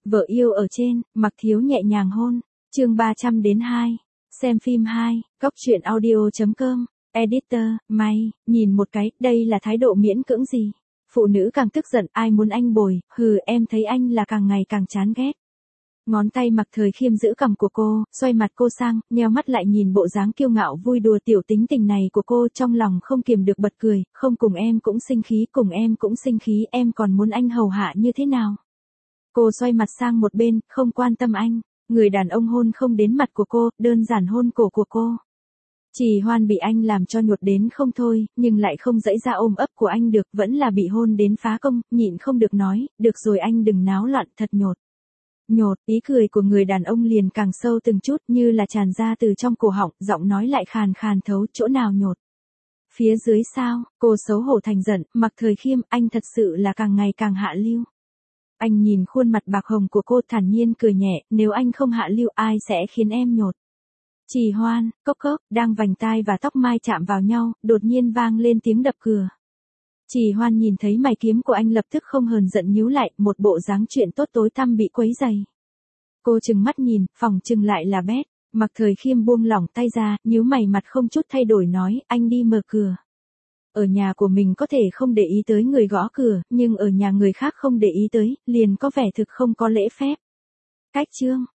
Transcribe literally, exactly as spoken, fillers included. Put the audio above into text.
Vợ yêu ở trên, Mặc Thiếu nhẹ nhàng hôn. Chương ba trăm đến hai. Xem phim hai, góc truyện audio chấm com. Editor, May, nhìn một cái, đây là thái độ miễn cưỡng gì? Phụ nữ càng tức giận, ai muốn anh bồi, hừ em thấy anh là càng ngày càng chán ghét. Ngón tay Mặc Thời Khiêm giữ cằm của cô, xoay mặt cô sang, nheo mắt lại nhìn bộ dáng kiêu ngạo vui đùa tiểu tính tình này của cô, trong lòng không kiềm được bật cười, không cùng em cũng sinh khí, cùng em cũng sinh khí, em còn muốn anh hầu hạ như thế nào? Cô xoay mặt sang một bên, không quan tâm anh, người đàn ông hôn không đến mặt của cô, đơn giản hôn cổ của cô. Trì Hoan bị anh làm cho nhột đến không thôi, nhưng lại không dãy ra ôm ấp của anh được, vẫn là bị hôn đến phá công, nhịn không được nói, được rồi anh đừng náo loạn, thật nhột. Nhột, ý cười của người đàn ông liền càng sâu từng chút như là tràn ra từ trong cổ họng, giọng nói lại khàn khàn thấu, chỗ nào nhột. Phía dưới sao, cô xấu hổ thành giận, Mặc Thời Khiêm, anh thật sự là càng ngày càng hạ lưu. Anh nhìn khuôn mặt bạc hồng của cô thản nhiên cười nhẹ, nếu anh không hạ lưu ai sẽ khiến em nhột. Trì Hoan, cốc cốc, đang vành tai và tóc mai chạm vào nhau, đột nhiên vang lên tiếng đập cửa. Trì Hoan nhìn thấy mày kiếm của anh lập tức không hờn giận nhíu lại, một bộ dáng chuyện tốt tối tăm bị quấy dày. Cô chừng mắt nhìn, phòng chừng lại là Bét. Mặc Thời Khiêm buông lỏng tay ra, nhíu mày mặt không chút thay đổi nói, anh đi mở cửa. Ở nhà của mình có thể không để ý tới người gõ cửa, nhưng ở nhà người khác không để ý tới, liền có vẻ thực không có lễ phép. Cách chương,